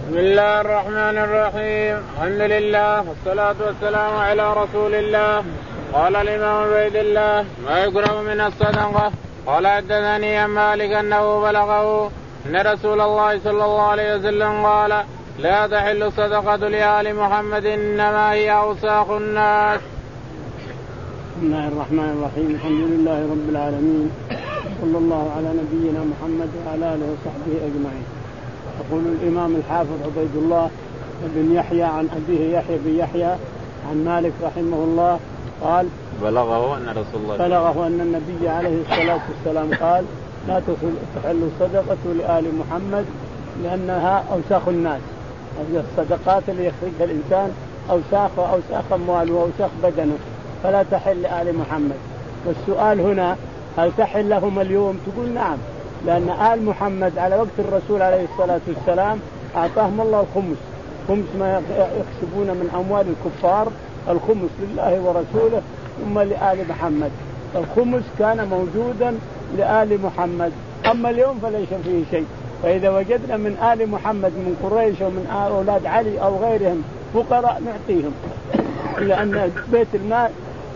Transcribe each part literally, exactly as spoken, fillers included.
بسم الله الرحمن الرحيم. الحمد لله والصلاة والسلام على رسول الله. قال الإمام عبيد الله ما يقرب من الصدقة. قال حدثني عن مالك أنه بلغه أن رسول الله صلى الله عليه وسلم قال لا تحل الصدقة لآل محمد إنما هي أوساخ الناس. بسم الله الرحمن الرحيم. الحمد لله رب العالمين، صلى الله على نبينا محمد وعلى آله وصحبه أجمعين. يقول الإمام الحافظ عبيد الله بن يحيى عن أبيه يحيى بن يحيى عن مالك رحمه الله قال بلغه أن رسول الله بلغه أن النبي عليه الصلاة والسلام قال لا تحل الصدقة لآل محمد لأنها أوساخ الناس. هذه الصدقات اللي يخرجها الإنسان أوساخ وأوساخ أمواله وأوساخ بدنه، فلا تحل لآل محمد. والسؤال هنا هل تحل لهم اليوم؟ تقول نعم، لأن آل محمد على وقت الرسول عليه الصلاة والسلام أعطاهم الله الخمس، خمس ما يكسبون من أموال الكفار، الخمس لله ورسوله ثم لآل محمد. الخمس كان موجودا لآل محمد، أما اليوم فليس فيه شيء. فإذا وجدنا من آل محمد من قريش ومن أولاد علي أو غيرهم فقراء نعطيهم، لأن بيت المال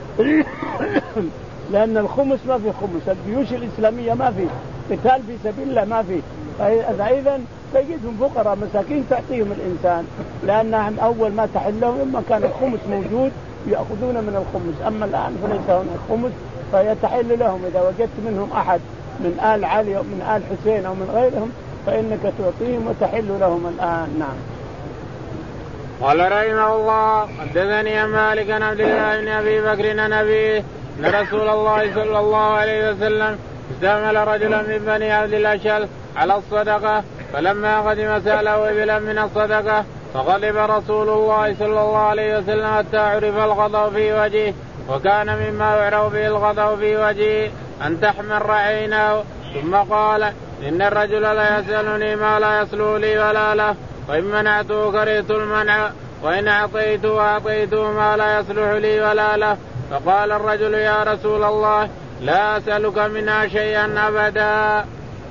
لأن الخمس ما في خمس، الجيوش الإسلامية ما في قتال في سبيل الله ما في، فإذا تجدهم فقراء مساكين تعطيهم الإنسان، لأنهم أول ما تحلهم لما كان الخمس موجود يأخذون من الخمس، أما الآن فليس هناك الخمس، فيتحل لهم إذا وجدت منهم أحد من آل علي أو من آل حسين أو من غيرهم فإنك تعطيهم وتحل لهم الآن. نعم. قال رحمه الله حدثني عن مالك عن عبد الله بن أبي بكر عن أبيه أن رسول الله صلى الله عليه وسلم استعمل رجلا من بني عبد الأشهل على الصدقة، فلما قدم سأله إبلا من الصدقة فغضب رسول الله صلى الله عليه وسلم حتى عرف الغضب في وجهه، وكان مما يعرف به الغضب في وجهه أن تحمر عينه، ثم قال إن الرجل لا يسألني ما لا يصلح لي ولا له، وإن منعته كرهت المنع، وإن أعطيته أعطيته ما لا يصلح لي ولا له. فقال الرجل يا رسول الله لا أسألك منها شيئا أبدا.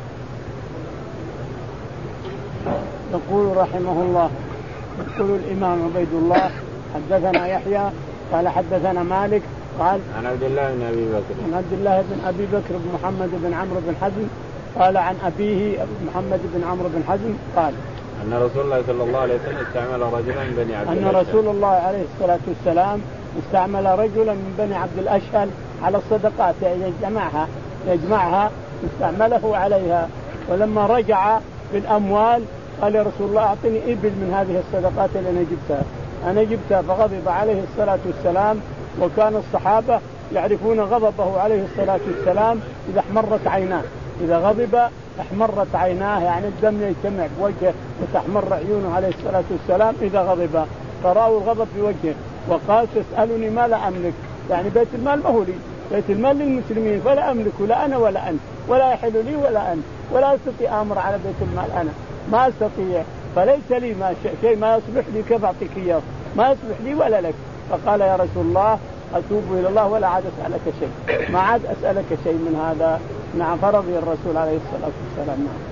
يقول رحمه الله يقول الإمام عبيد الله حدثنا يحيى قال حدثنا مالك قال عن عبد الله بن أبي بكر عن عبد الله بن أبي بكر بن محمد بن عمرو بن حزم قال عن أبيه محمد بن عمرو بن حزم قال أن رسول الله صلى الله عليه وسلم استعمل رجلا من بني عبد أن الأشهل رسول الله عليه الصلاة والسلام استعمل رجلا من بني عبد الأشهل على الصدقات، يعني يجمعها يجمعها استعمله عليها، ولما رجع بالأموال قال يا رسول الله أعطني إبل من هذه الصدقات اللي أنا جبتها أنا جبتها فغضب عليه الصلاة والسلام. وكان الصحابة يعرفون غضبه عليه الصلاة والسلام إذا احمرت عيناه، إذا غضب احمرت عيناه يعني الدم يجتمع بوجهه وتحمر عيونه عليه الصلاة والسلام إذا غضب، فرأوا الغضب في وجهه وقال تسألني ما لا أملك، يعني بيت المال ما هو لي، بيت المال للمسلمين فلا أملك لا أنا ولا أنت، ولا يحل لي ولا أنت، ولا أستطيع أمر على بيت المال، أنا ما أستطيع، فليس لي ما شيء ما يصلح لي كيف أعطيك إياه، ما يصلح لي ولا لك. فقال يا رسول الله أتوب إلى الله ولا عاد أسألك شيء، ما عاد أسألك شيء من هذا. نعم. فرضي الرسول عليه الصلاة والسلام. نعم.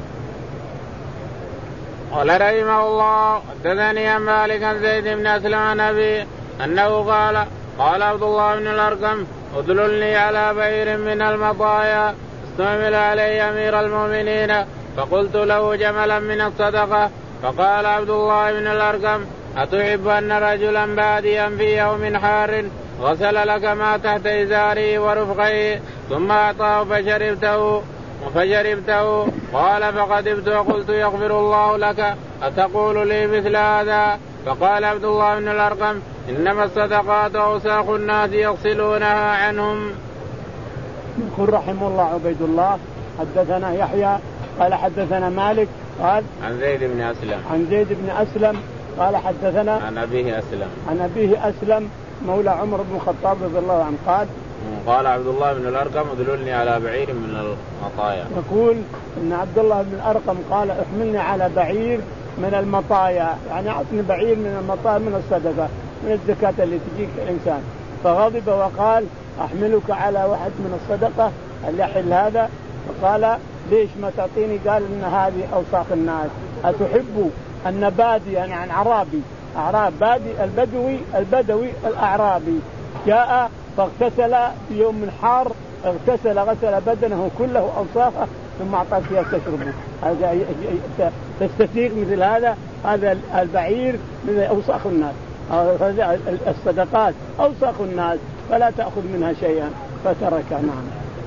قال رحمه الله حدثني عن مالك عن زيد بن أسلم عن أبي أنه قال قال عبد الله بن الأرقم ادللني على بئر من المطايا استعمل علي أمير المؤمنين، فقلت له جملا من الصدقة، فقال عبد الله بن الأرقم أتحب أن رجلا باديا في يوم حار غسل لك ما تحت إزاره ورفقه ثم أعطاه فشربته فشربته قال فقدمت وقلت يغفر الله لك أتقول لي مثل هذا؟ فقال عبد الله بن الأرقم إنما الصدقات أوساخ الناس يغسلونها عنهم. يقول رحمه الله عبيد الله حدثنا يحيى قال حدثنا مالك قال عن زيد بن أسلم عن زيد بن أسلم قال حدثنا عن أبيه أسلم عن أبيه أسلم مولى عمر بن الخطاب رضي الله عنه قال قال عبد الله بن الأرقم ادللني على بعير من المطايا. يقول إن عبد الله بن الأرقم قال احملني على بعير من المطايا، يعني أعطني بعير من المطايا من الصدقة من الزكاة اللي تجيك الإنسان. فغضب وقال أحملك على واحد من الصدقة اللي يحل هذا، فقال ليش ما تعطيني؟ قال إن هذه أوساخ الناس. أتحب أن بادي يعني عن أعرابي، أعراب بادي البدوي البدوي الأعرابي جاء فاغتسل في يوم حار، اغتسل غسل بدنه كله أوساخه ثم أعطاك فيها تشربه. هذا تستثير مثل هذا، هذا البعير من أوساخ الناس، هذا الصدقات أوساخ الناس فلا تأخذ منها شيئا فترك. نعم.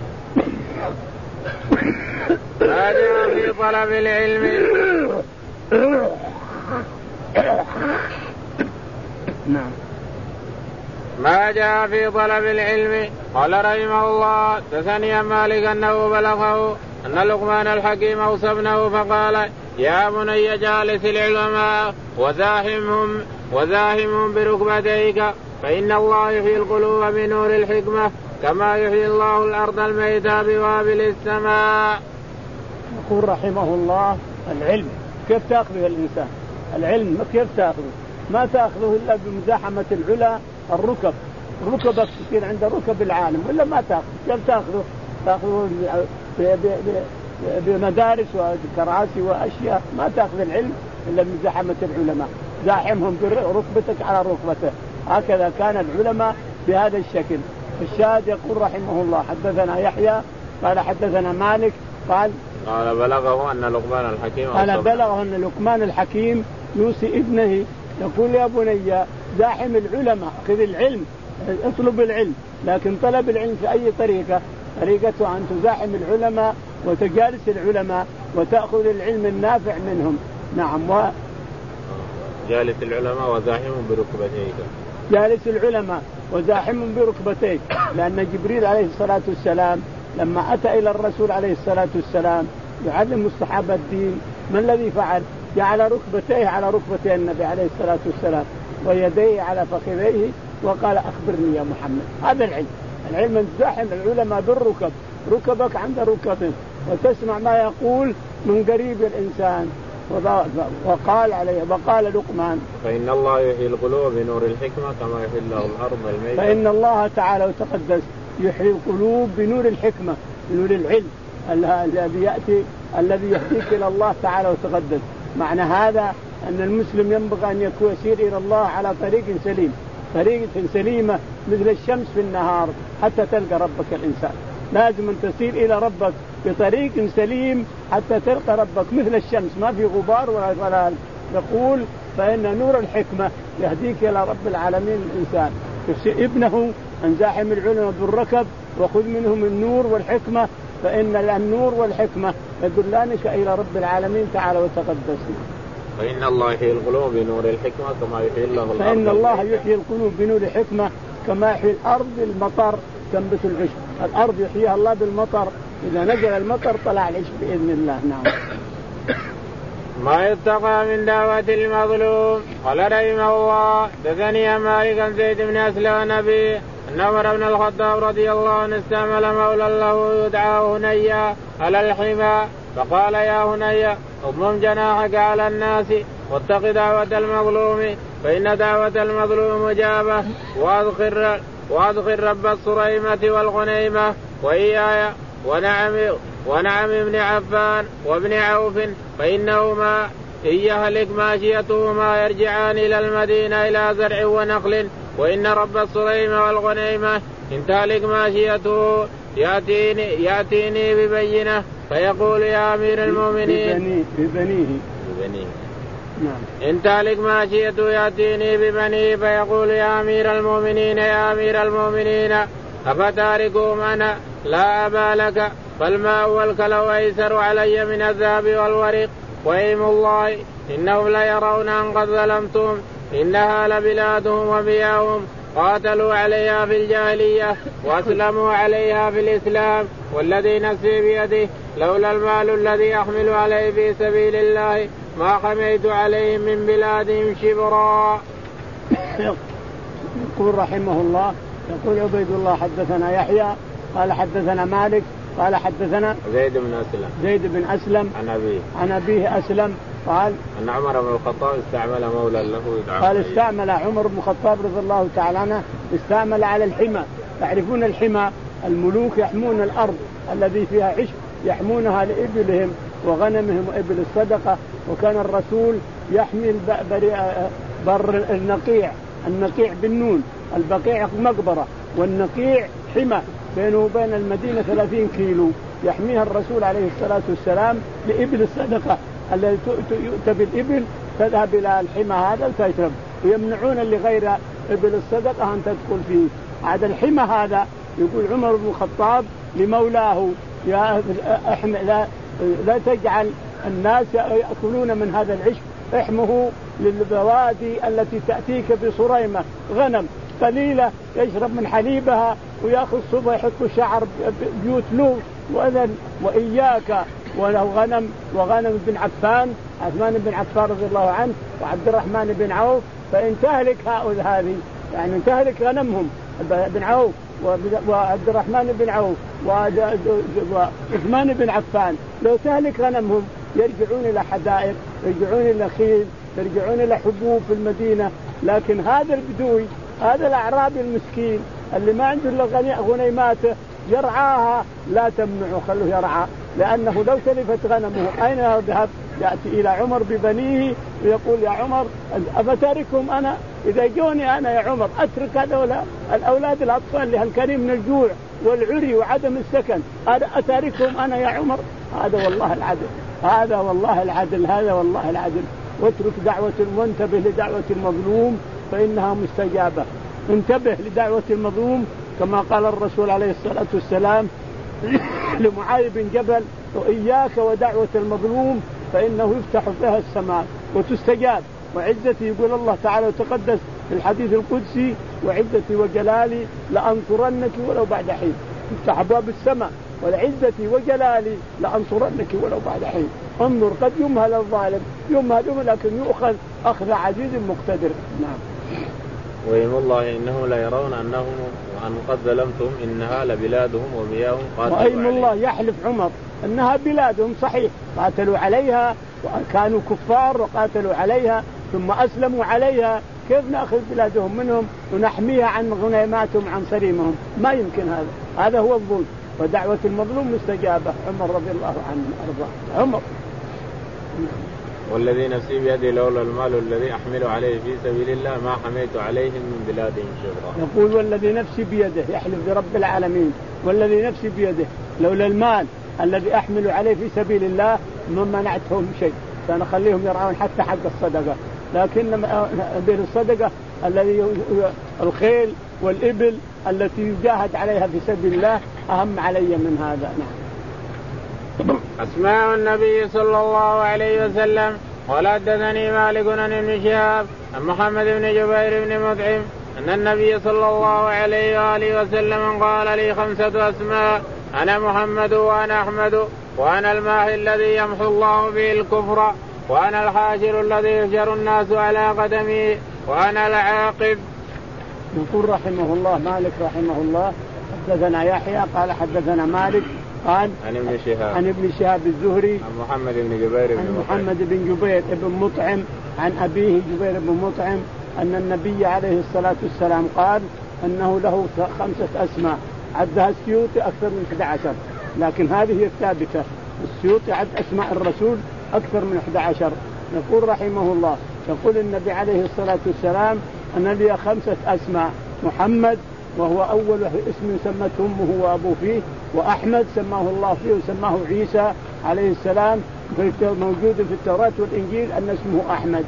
هذا في طلب العلم. نعم. ما جاء في طلب العلم. قال رحمه الله تثني مالك أنه بلغه أن لقمان الحكيم أوصى ابنه فقال يا بني جالس العلماء وزاحمهم وزاحمهم بركبتيك فإن الله يحيي القلوب بنور الحكمة كما يحيي الله الأرض الميتة بوابل السماء. يقول رحمه الله العلم كيف تأخذه الإنسان؟ العلم كيف تأخذه؟ ما تأخذه إلا بمزاحمة العلا الركب، ركبك تصير عند ركب العالم ولا ما تأخذ. كيف تأخذه؟ تأخذه بمدارس وكراسي وأشياء. ما تأخذ العلم إلا بمزاحمة العلماء، زاحمهم بركبتك على ركبته. هكذا كان العلماء بهذا الشكل. الشاهد يقول رحمه الله حدثنا يحيى قال حدثنا مالك قال قال بلغه أن لقمان الحكيم قال بلغه أن لقمان الحكيم يوصي ابنه يقول يا بني زاحم العلماء، خذ العلم اطلب العلم، لكن طلب العلم في أي طريقة؟ طريقته أن تزاحم العلماء وتجالس العلماء وتأخذ العلم النافع منهم. نعم. و... جالس العلماء وزاحمهم بركبتيك، جالس العلماء وزاحمهم بركبتيك، لأن جبريل عليه الصلاة والسلام لما أتى إلى الرسول عليه الصلاة والسلام يعلم الصحابة الدين، ما الذي فعل؟ جعل ركبتيه على ركبتي النبي عليه الصلاة والسلام ويديه على فخذيه وقال أخبرني يا محمد. هذا العلم. العلم أن تزاحم العلماء بالركب، ركبك عند ركبهم وتسمع ما يقول من قريب الإنسان. وقال عليه وقال لقمان فإن الله يحيي القلوب بنور الحكمة كما يحيي الله الأرض الميتة. فإن الله تعالى وتقدس يحيي القلوب بنور الحكمة، بنور العلم الذي يأتي الذي يهديك إلى الله تعالى وتقدس. معنى هذا أن المسلم ينبغي أن يكون يسير إلى الله على طريق سليم، طريقة سليمة مثل الشمس في النهار حتى تلقى ربك. الإنسان لازم أن تسير إلى ربك بطريق سليم حتى تلقى ربك مثل الشمس، ما في غبار ولا ظلال. يقول فإن نور الحكمة يهديك إلى رب العالمين. الإنسان ابنه أن زاحم العلماء بالركب وخذ منهم النور والحكمة، فإن النور والحكمة يدلانك إلى رب العالمين تعالى وتقدس. فإن الله يحيي القلوب بنور الحكمة كما يحيي الله الأرض. فإن الله يحيي القلوب بنور الحكمة كما يحيي الأرض المطر تنبت العشب. الأرض يحييها الله بالمطر، إذا نزل المطر طلع العشب بإذن الله. نعم. ما يتقى من دعوة المظلوم. قال رحمه الله دثني مالك عن زيد بن أسلم نبي أن عمر بن الخطاب رضي الله عنه استعمل مولى له يدعى هنيا على الحمى فقال يا هنيا اضمم جناحك على الناس واتق دعوة المظلوم فإن دعوة المظلوم مجابة وأذكر وأذكر رب الصريمة والغنيمة وإياي ونعم ونعم ابن عفان وابن عوف فإنهما إن يهلك ماشيتهما يرجعان إلى المدينة إلى زرع ونخل، وإن رب الصريمة والغنيمة إن تهلك ماشيته يأتيني, يأتيني ببينة فيقول يا أمير المؤمنين ببنيه ببنيه نعم. إن تهلك ماشيته يأتيني ببنيه فيقول يا أمير المؤمنين يا أمير المؤمنين أفتاركهم أنا لا أبا لك فالماء والكلو أيسر علي من الذهب والورق وإيم الله إنهم ليرون أن قد ظلمتم إنها لبلادهم وبياهم قاتلوا عليها في الجاهلية وأسلموا عليها في الإسلام والذي نفسي بيده لولا المال الذي أحمل عليه في سبيل الله ما حميت عليهم من بلادهم شبرا. يقول رحمه الله يقول عبيد الله حدثنا يحيى قال حدثنا مالك قال حدثنا زيد بن أسلم زيد بن أسلم عن أبيه عن أبيه أسلم قال أن عمر بن الخطاب استعمل مولى له يدعى قال استعمل عمر بن الخطاب رضي الله تعالى عنه استعمل على الحمى. تعرفون الحمى الملوك يحمون الأرض الذي فيها عشب يحمونها لإبلهم وغنمهم وإبل الصدقة وكان الرسول يحمل بر النقيع، النقيع بالنون، البقيع مقبرة والنقيع حمى بينه وبين المدينة ثلاثين كيلو، يحميها الرسول عليه الصلاة والسلام لإبل الصدقة التي يؤتى بالإبل تذهب إلى الحمى هذا وتشرب، ويمنعون اللي غير إبل الصدقة أن تدخل فيه. هذا الحمى هذا يقول عمر بن الخطاب لمولاه يا لا, لا تجعل الناس يأكلون من هذا العشب، احمه للبوادي التي تأتيك بصريمة غنم قليلة يشرب من حليبها ويأخذ صبح يحط شعر بيوت له وأذن، وإياك وله غنم وغنم بن عفان، عثمان بن عفان رضي الله عنه وعبد الرحمن بن عوف، فإن تهلك هؤلاء هذه يعني تهلك غنمهم بن عوف وعبد الرحمن بن عوف وعثمان بن عفان، لو تهلك غنمهم يرجعون إلى حدائق، يرجعون إلى خيل، يرجعون إلى حبوب في المدينة. لكن هذا البدوي هذا الأعرابي المسكين اللي ما عنده إلا غنيماته يرعاها لا تمنعه، خلوه يرعى، لأنه لو تلفت غنمه أين يذهب؟ يأتي إلى عمر ببنيه ويقول يا عمر أفتركهم أنا؟ إذا جوني أنا يا عمر أترك هذا الأولاد الأطفال لهالكريم من الجوع والعري وعدم السكن، أتركهم أنا يا عمر؟ هذا والله العدل، هذا والله العدل، هذا والله العدل. واترك دعوة وانتبه لدعوة المظلوم فإنها مستجابة. انتبه لدعوة المظلوم كما قال الرسول عليه الصلاة والسلام لمعاذ بن جبل وإياك ودعوة المظلوم فإنه يفتح فيها السماء وتستجاب. وعزتي يقول الله تعالى وتقدس في الحديث القدسي وعزتي وجلالي لأنصرنك ولو بعد حين، تفتح أبواب السماء والعزتي وجلالي لأنصرنك ولو بعد حين. انظر قد يمهل الظالم يمهل لكن يؤخذ أخذ عزيز مقتدر. نعم. وإيم الله إنه لا يرون أنهم أن قد ظلمتم إنها لبلادهم وبياهم قاتلوا عليها. وإيم الله يحلف عمر أنها بلادهم صحيح، قاتلوا عليها وكانوا كفار وقاتلوا عليها ثم أسلموا عليها، كيف نأخذ بلادهم منهم ونحميها عن غنيماتهم عن صريمهم؟ ما يمكن هذا، هذا هو الظلم. ودعوة المظلوم مستجابة. عمر رضي الله عنه أرضاه. عمر والذي نفسي بيده لولا المال الذي أحمل عليه في سبيل الله ما حميت عليهم من بلادهم شبرا. يقول والذي نفسي بيده، يحلف برب العالمين والذي نفسي بيده لولا المال الذي أحمل عليه في سبيل الله ما منعتهم شيء، سنخليهم يرعون حتى حق الصدقة. لكن بين الصدقة الذي الخيل والإبل التي يجاهد عليها في سبيل الله أهم علي من هذا. نعم. أسماء النبي صلى الله عليه وسلم. قال حدثني مالك عن ابن شهاب عن محمد بن جبير بن مطعم أن النبي صلى الله عليه وآله وسلم قال لي خمسة أسماء أنا محمد وأنا أحمد وأنا الماحي الذي يمحو الله به الكفر وأنا الحاشر الذي يحشر الناس على قدمي وأنا العاقب. يقول رحمه الله مالك رحمه الله حدثنا يحيى قال حدثنا مالك قال عن ابن شهاب عن ابن شهاب الزهري عن محمد بن جبير بن عن محمد بن جبير بن مطعم عن أبيه جبير بن مطعم أن النبي عليه الصلاة والسلام قال أنه له خمسة أسماء عدها السيوطي أكثر من أحد عشر، لكن هذه هي الثابتة. السيوطي عد أسماء الرسول أكثر من أحد عشر. يقول رحمه الله يقول النبي عليه الصلاة والسلام أن لي خمسة أسماء: محمد وهو أول اسم سمته أمه وأبوه فيه، وأحمد سماه الله فيه وسماه عيسى عليه السلام موجود في التوراة والإنجيل أن اسمه أحمد.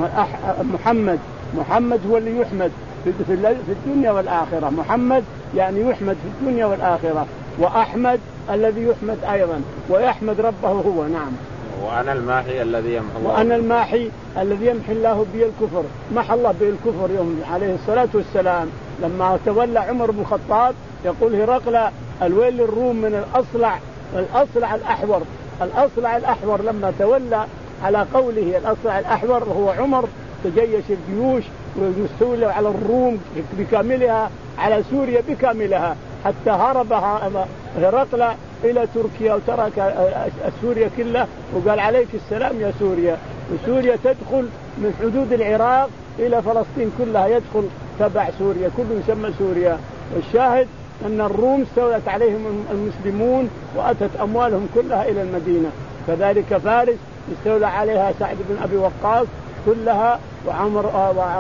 محمد محمد هو اللي يحمد في الدنيا والآخرة، محمد يعني يحمد في الدنيا والآخرة، وأحمد الذي يحمد أيضا ويحمد ربه هو. نعم. وأنا الماحي الذي يمحو الله وأنا الماحي الذي يمحي الله به الكفر، محى الله به الكفر يوم عليه الصلاة والسلام لما تولى عمر بن الخطاب. يقول هرقل الويل للروم من الأصلع الأصلع الأحور الأصلع الأحور لما تولى على قوله الأصلع الأحور هو عمر تجيش الجيوش ويستولى على الروم بكاملها على سوريا بكاملها حتى هربها هرقل إلى تركيا وترك سوريا كلها وقال عليك السلام يا سوريا، وسوريا تدخل من حدود العراق إلى فلسطين كلها يدخل تبع سوريا كله يسمى سوريا. والشاهد أن الروم استولت عليهم المسلمون وأتت أموالهم كلها إلى المدينة. كذلك فارس استولى عليها سعد بن أبي وقاص كلها، وعمر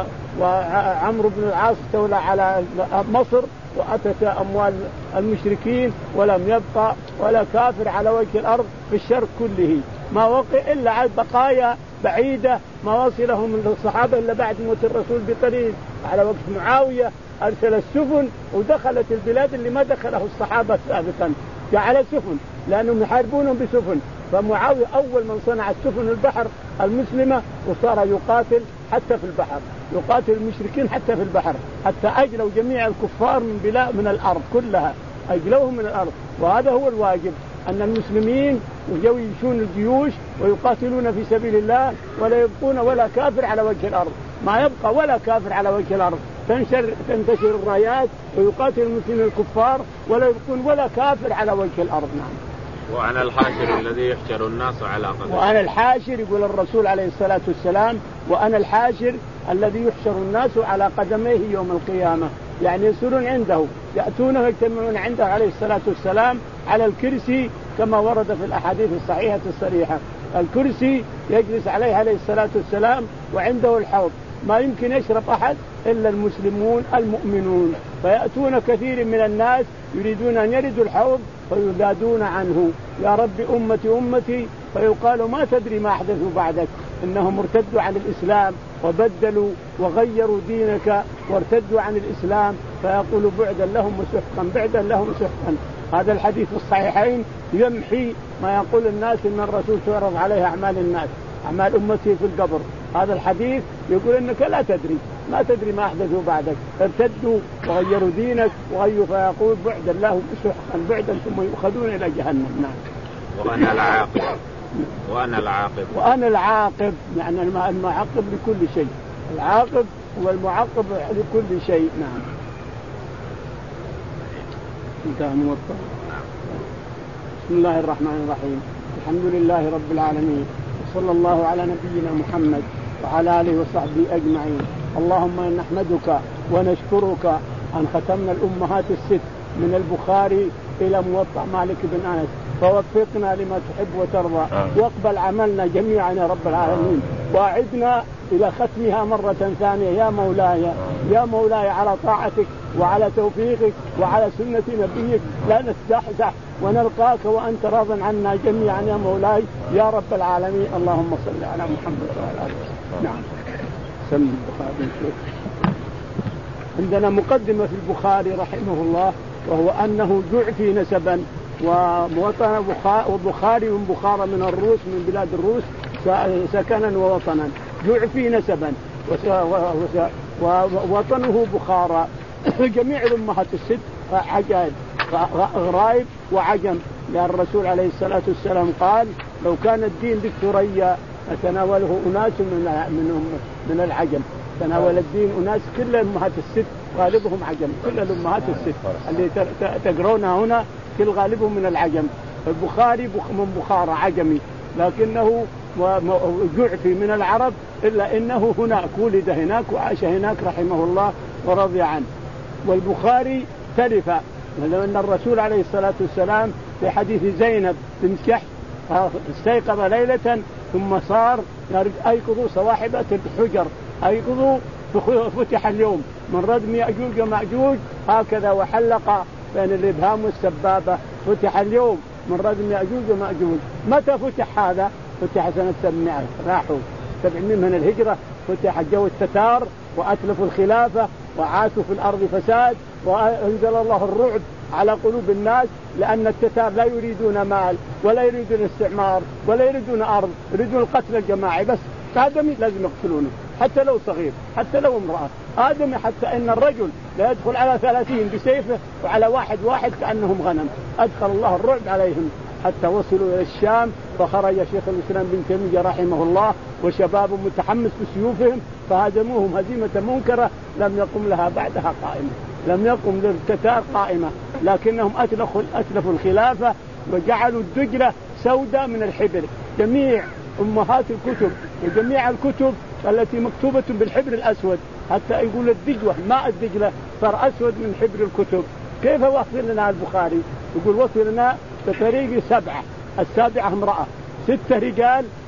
وعمرو بن العاص استولى على مصر وأتت أموال المشركين، ولم يبقى ولا كافر على وجه الأرض في الشرق كله، ما وقع إلا على بقايا بعيدة ما وصلهم من الصحابة إلا بعد موت الرسول بقليل. على وقت معاوية أرسل السفن ودخلت البلاد اللي ما دخله الصحابة سابقا، جعل سفن لأنهم يحاربونهم بسفن، فمعاوية أول من صنع السفن البحر المسلمة، وصار يقاتل حتى في البحر، يقاتل المشركين حتى في البحر، حتى أجلوا جميع الكفار من بلاد من الأرض كلها، أجلوهم من الأرض. وهذا هو الواجب، أن المسلمين يجيشون الجيوش ويقاتلون في سبيل الله، ولا يبقون ولا كافر على وجه الأرض، ما يبقى ولا كافر على وجه الأرض، تنشر تنتشر الرايات ويقاتل المسلمين الكفار ولا يبقون ولا كافر على وجه الأرض. نعم. وأنا الحاشر الذي يحشر الناس على قدمه. وأنا الحاشر، يقول الرسول عليه الصلاة والسلام، وأنا الحاشر الذي يحشر الناس على قدميه يوم القيامة، يعني يسيرون عنده، يأتونه ويجتمعون عنده عليه الصلاة والسلام على الكرسي كما ورد في الأحاديث الصحيحة الصريحة. الكرسي يجلس عليه عليه الصلاة والسلام وعنده الحوض، ما يمكن يشرب أحد إلا المسلمون المؤمنون، فيأتون كثير من الناس يريدون أن يردوا الحوض فينادون عنه يا رب أمتي أمتي، فيقال ما تدري ما أحدثوا بعدك، إنهم ارتدوا عن الإسلام وبدلوا وغيروا دينك وارتدوا عن الإسلام، فيقول بعدا لهم وسحقا بعدا لهم سحقا. هذا الحديث في الصحيحين يمحي ما يقول الناس إن الرسول تعرض عليه أعمال الناس، أعمال أمتي في القبر. هذا الحديث يقول إنك لا تدري ما تدري ما أحدثوا بعدك، ارتدوا وغيروا دينك وغيروا، فيقول بعدا لهم سحقا بعدا ثم يؤخذون إلى جهنم. نعم. وأنا العاقب وأنا العاقب وأنا العاقب، يعني المعاقب لكل شيء، العاقب هو المعاقب لكل شيء. نعم. بسم الله الرحمن الرحيم، الحمد لله رب العالمين، وصلى الله على نبينا محمد وعلى آله وصحبه أجمعين. اللهم نحمدك ونشكرك أن ختمنا الأمهات الست من البخاري إلى موطأ مالك بن أنس، فوفقنا لما تحب وترضى، واقبل عملنا جميعا يا رب العالمين، واعدنا إلى ختمها مرة ثانية يا مولاي يا مولاي على طاعتك وعلى توفيقك وعلى سنة نبيك، لا نستحزح ونلقاك وأنت راض عنا جميعا يا مولاي يا رب العالمين. اللهم صل على محمد وعلى آله. نعم. سم البخاري. عندنا مقدمة في البخاري رحمه الله، وهو أنه جعفي نسبا، ووطن وبخاري من بخارى من الروس من بلاد الروس سكنا ووطنا، جعفي نسبا ووطنه بخارى. جميع الأمهات الست عجائب غرائب وعجم، لأن الرسول عليه الصلاة والسلام قال لو كان الدين بالثريا تناوله أناس من من العجم، تناول الدين أناس كل الأمهات الست غالبهم عجم، كل الأمهات الست اللي تقرونها هنا كل غالبهم من العجم. البخاري من بخارى عجمي، لكنه جعفي من العرب، إلا إنه هناك ولد هناك وعاش هناك رحمه الله ورضي عنه. والبخاري تلف، لأن الرسول عليه الصلاة والسلام في حديث زينب بنت جحش استيقظ ليلة ثم صار أيقظوا صواحبة الحجر، أيقظوا فتح اليوم من ردم يأجوج ومأجوج هكذا وحلق بين الإبهام والسبابة، فتح اليوم من ردم يأجوج ومأجوج. متى فتح هذا؟ فتح سنة سبعمائة، راحوا سبعمائة من الهجرة، فتح جو التتار وأتلفوا الخلافة وعاشوا في الأرض فساد، وأنزل الله الرعب على قلوب الناس، لأن التتار لا يريدون مال ولا يريدون استعمار ولا يريدون أرض، يريدون القتل الجماعي بس، آدمي لازم يقتلونه حتى لو صغير حتى لو امرأة، آدمي حتى إن الرجل لا يدخل على ثلاثين بسيفه وعلى واحد واحد كأنهم غنم. أدخل الله الرعب عليهم حتى وصلوا إلى الشام، فخرج شيخ الإسلام بن تيمية رحمه الله وشباب متحمس بسيوفهم فهزموهم هزيمة منكرة لم يقم لها بعدها قائمة، لم يقم للتتار قائمة، لكنهم أتلفوا أتلفوا الخلافة وجعلوا الدجلة سوداء من الحبر. جميع أمهات الكتب وجميع الكتب التي مكتوبة بالحبر الأسود، حتى يقول الدجوة ماء الدجلة صار أسود من حبر الكتب. كيف وصل لنا البخاري؟ يقول وصل لنا بطريق سبعة، السابعة امرأة، ستة رجال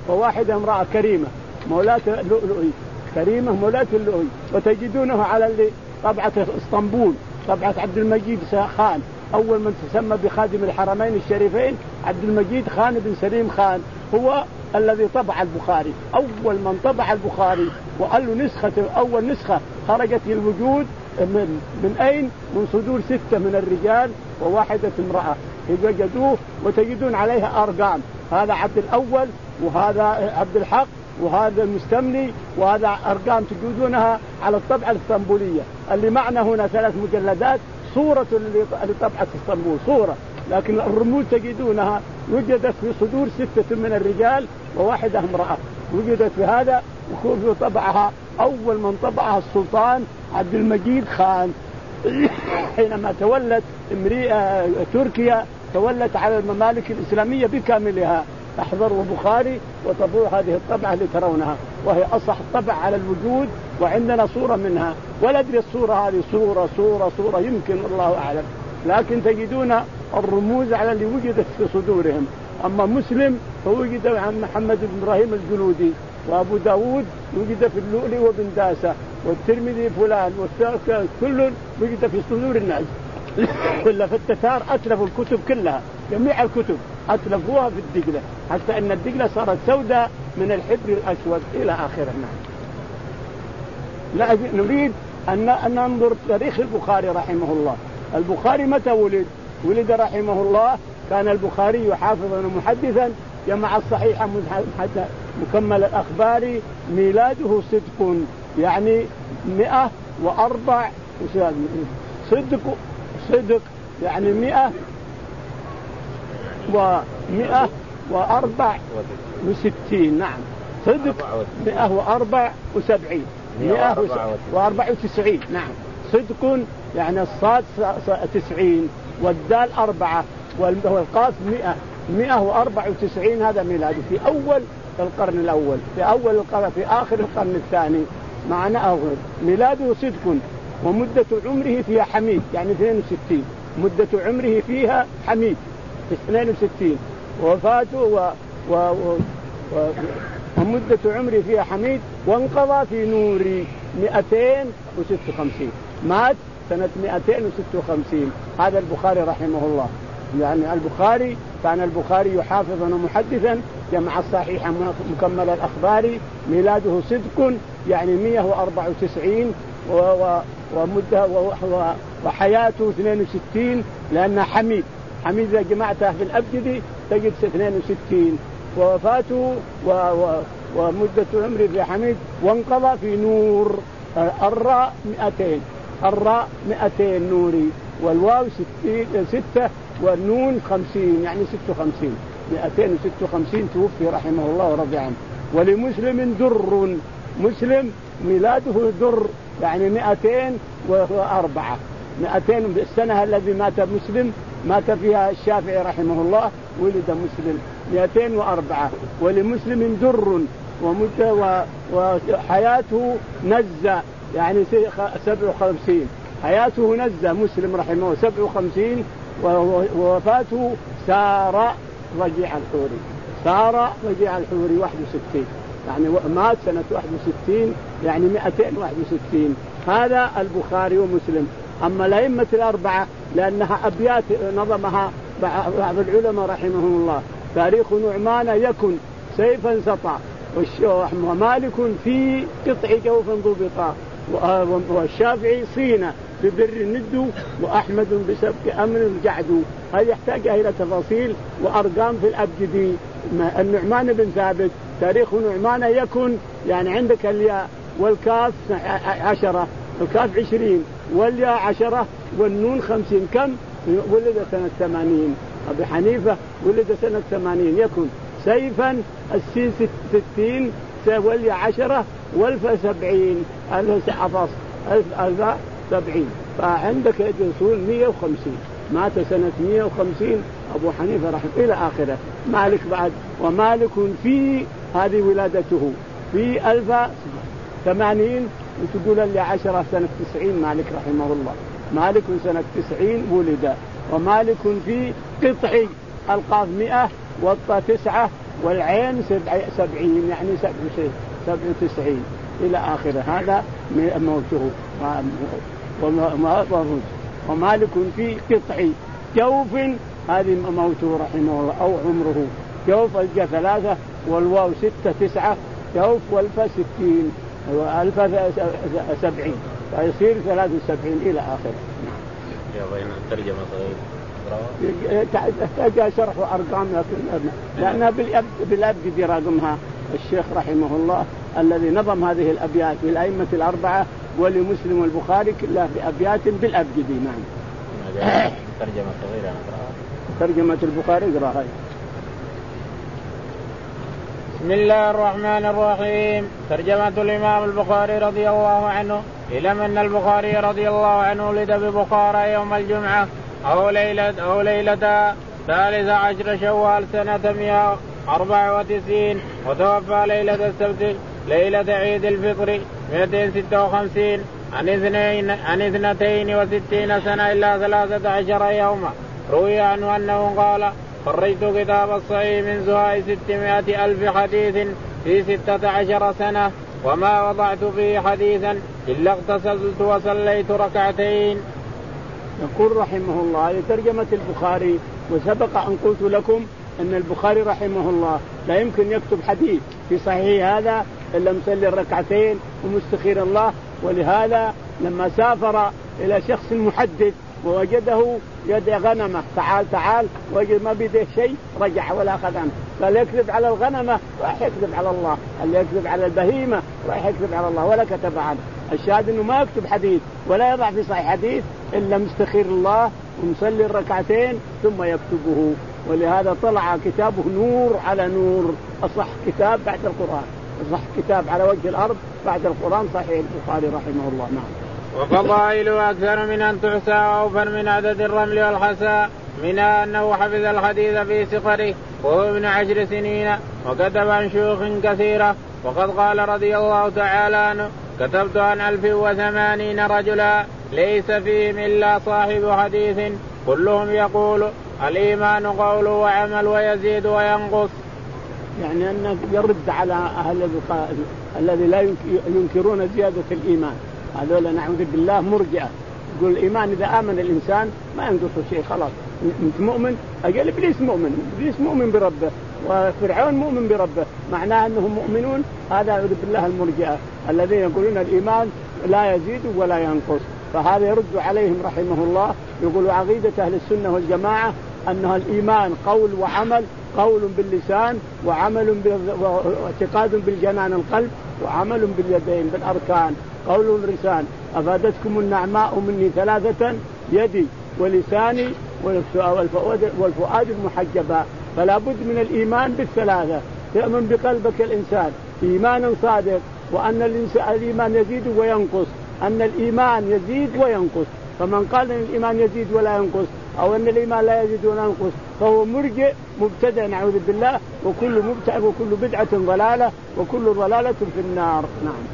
وواحدة امرأة كريمة مولاة اللؤلؤي، كريمة مولاة اللؤلؤي. وتجدونه على اللي طبعة اسطنبول، طبعة عبد المجيد خان، أول من تسمى بخادم الحرمين الشريفين عبد المجيد خان بن سليم خان، هو الذي طبع البخاري، أول من طبع البخاري. وقال له نسخة، أول نسخة خرجت للوجود من, من أين؟ من صدور ستة من الرجال وواحدة امرأة، وجدوه وتجدون عليها أرقام، هذا عبد الأول وهذا عبد الحق وهذا المستملي، وهذا أرقام تجدونها على الطبعة الاسطنبولية. اللي معنا هنا ثلاث مجلدات صورة لطبعة اسطنبول صورة، لكن الرموز تجدونها وجدت في صدور ستة من الرجال وواحدة امرأة، وجدت في هذا وطبعها أول من طبعها السلطان عبد المجيد خان حينما تولت تركيا، تولت على الممالك الإسلامية بكاملها، احضروا البخاري وطبعوا هذه الطبعة اللي ترونها، وهي أصح طبع على الوجود، وعندنا صورة منها، ولا أدري الصورة هذه صورة صورة صورة يمكن الله أعلم، لكن تجدون الرموز على اللي وجدت في صدورهم. أما مسلم فوجد عن محمد بن إبراهيم الجلودي، وأبو داود وجد في اللؤلؤ وبن داسة، والترمذي فلان، والثالث كل وجد في صدور الناس. ولا في التتار أتلفوا الكتب كلها، جميع الكتب أتلفوها في الدجلة، حتى أن الدجلة صارت سوداء من الحبر الأسود إلى آخره. لا نريد أن أن ننظر تاريخ البخاري رحمه الله. البخاري متى ولد؟ ولد رحمه الله كان البخاري حافظا ومحدثا، جمع الصحيح مكمل الأخبار، ميلاده صدق، يعني مئة وأربع صدق صدق يعني مئة ومئة وأربع وستين، نعم صدق مئة وأربع وسبعين، مئة وأربع وتسعين، نعم صدق يعني الصاد تسعين والدال أربعة والقاف مئة، مئة وأربع وتسعين، هذا ميلاده في أول القرن الأول، في أول القرن في آخر القرن الثاني، معناه ميلاده صدق. ومدة عمره فيها حميد يعني اثنين وستين، مدة عمره فيها حميد اثنين وستين، وفاته و... و... و... و... ومدة عمره فيها حميد، وانقضى في نوري مئتين وستة وخمسين، مات سنة مئتين وستة وخمسين. هذا البخاري رحمه الله. يعني البخاري كان البخاري يحافظا ومحدثا، جمع الصحيح مكمل الأخبار، ميلاده صدق يعني مئة وأربعة وتسعين، و... و... ومدة و... و... وحياته اثنين وستين، لأن حميد حميد إذا جمعته في الأبجدي تجد اثنين وستين، ووفاته و... و... ومدة عمره في حميد، وانقضى في نور. الراء مئتين، الراء مئتين نوري، والواو ستين ستة، والنون خمسين يعني ستة وخمسين، مئتين وستة وخمسين توفي رحمه الله ورضي عنه. ولمسلم در، مسلم ميلاده در يعني مئتين وأربعة، مئتين بالسنة الذي مات مسلم مات فيها الشافعي رحمه الله، ولد مسلم مئتين وأربعة. ولمسلم در ومدة وحياته نزة يعني سبع وخمسين، حياته نزة مسلم رحمه الله سبع وخمسين، ووفاته سار رجيع الحوري، سار رجيع الحوري واحد وستين، يعني مات سنة واحد وستين يعني مئتين واحد وستين. هذا البخاري ومسلم. أما الأئمة الأربعة لأنها أبيات نظمها بعض العلماء رحمهم الله: تاريخ نعمان يكن سيفا سطع، ومالك في قطع جوف ضبطا، والشافعي صينة ببر الند، وأحمد بسبك أمر جعد. هذا يحتاج إلى تفاصيل وأرقام في الأبجدي. النعمان بن ثابت تاريخ نعمان يكن يعني عندك الياء والكاف عشرة، الكاف عشرين والياء عشرة والنون خمسين، كم؟ ولد سنة ثمانين. أبي حنيفة ولد سنة ثمانين. يكن سيفا السين ستين والياء عشرة والفا سبعين، ألف عفص ألف ألف سبعين، فعندك رسول مئة وخمسين، مات سنة مئة وخمسين أبو حنيفة رحمه إلى آخره. مالك بعد، ومالك في هذه ولادته في ألف ثمانين، وتقول لي عشرة سنة تسعين. مالك رحمه الله مالك سنة تسعين ولد. ومالك في قطعي القاف مئة والطا تسعة والعين سبعين يعني سبع وتسعين إلى آخره. هذا موته. ومالك في قطع جوف هذه موته رحمه الله أو عمره. جوف الجا ثلاثة والواو ستة تسعة جوف والفا ستين والفا سبعين فيصير ثلاث وسبعين إلى آخره. يا بين الترجمة صغير تحتاج شرح أرقام لكن لأنها بالأبجد راقمها الشيخ رحمه الله الذي نظم هذه الأبيات للأئمة الأربعة ولمسلم والبخاري كلها بأبيات بالأبجد. نعم. ترجمة صغيرة ترجمة البخاري اقراها. بسم الله الرحمن الرحيم. ترجمة الإمام البخاري رضي الله عنه. إلى من البخاري رضي الله عنه ولد ببخارى يوم الجمعة أو ليلة أو ليلة ثالث عشر شوال سنة مئة وأربعة وتسعين وتوفى ليلة السبت ليلة عيد الفطر مئتين ستة وخمسين عن اثنين عن اثنتين وستين سنة إلا ثلاثة عشر يوما. روي عنه أنه قال خرجت كتاب الصحيح من زهاء ستمائة ألف حديث في ستة عشر سنة وما وضعت فيه حديثا إلا اغتسلت وصليت ركعتين. يقول رحمه الله لترجمة البخاري. وسبق أن قلت لكم أن البخاري رحمه الله لا يمكن يكتب حديث في صحيح هذا إلا مسلي الركعتين ومستخير الله. ولهذا لما سافر إلى شخص محدث ووجده يد غنمة تعال تعال وجد ما بيده شيء رجع ولا أخذ عنه. قال يكذب على الغنمة راح يكذب على الله. قال يكذب على البهيمة راح يكذب على الله ولا كتب عنه. الشاهد إنه ما يكتب حديث ولا يضع في صحيح حديث إلا مستخير الله ومصلي الركعتين ثم يكتبه. ولهذا طلع كتابه نور على نور. أصح كتاب بعد القرآن. أصح كتاب على وجه الأرض بعد القرآن صحيح البخاري رحمه الله. نعم. وفضائله أكثر من أن تحصى وأوفر من عدد الرمل والحساء. منها أنه حفظ الحديث في صغره وهو ابن عشر سنين وكتب عن شيوخ كثيرة. وقد قال رضي الله تعالى عنه كتبت عن ألف وثمانين رجلا ليس فيهم إلا صاحب حديث كلهم يقول الإيمان قول وعمل ويزيد وينقص. يعني أنه يرد على أهل الذي لا ينكرون زيادة الإيمان. هذول نعوذ بالله مرجئة. يقول الإيمان إذا آمن الإنسان ما ينقصه شيء خلاص. أنت مؤمن أجل إبليس مؤمن إبليس مؤمن بربه وفرعون مؤمن بربه معناه أنهم مؤمنون. هذا نعوذ بالله المرجئة الذين يقولون الإيمان لا يزيد ولا ينقص. فهذا يرد عليهم رحمه الله. يقول عقيدة أهل السنة والجماعة أنها الإيمان قول وعمل. قول باللسان وعمل واعتقاد بالجنان القلب وعمل باليدين بالأركان. قول اللسان أفادتكم النعماء مني ثلاثة يدي ولساني والفؤاد المحجبا. فلا بد من الإيمان بالثلاثة. تؤمن بقلبك الإنسان إيمانا صادق وأن الإيمان يزيد وينقص. أن الإيمان يزيد وينقص. فمن قال أن الإيمان يزيد ولا ينقص أو أن الإيمان لا يزيد ولا ينقص فهو مرجئ مبتدع نعوذ بالله. وكل مبتدع وكل بدعة ضلالة وكل ضلالة في النار. نعم.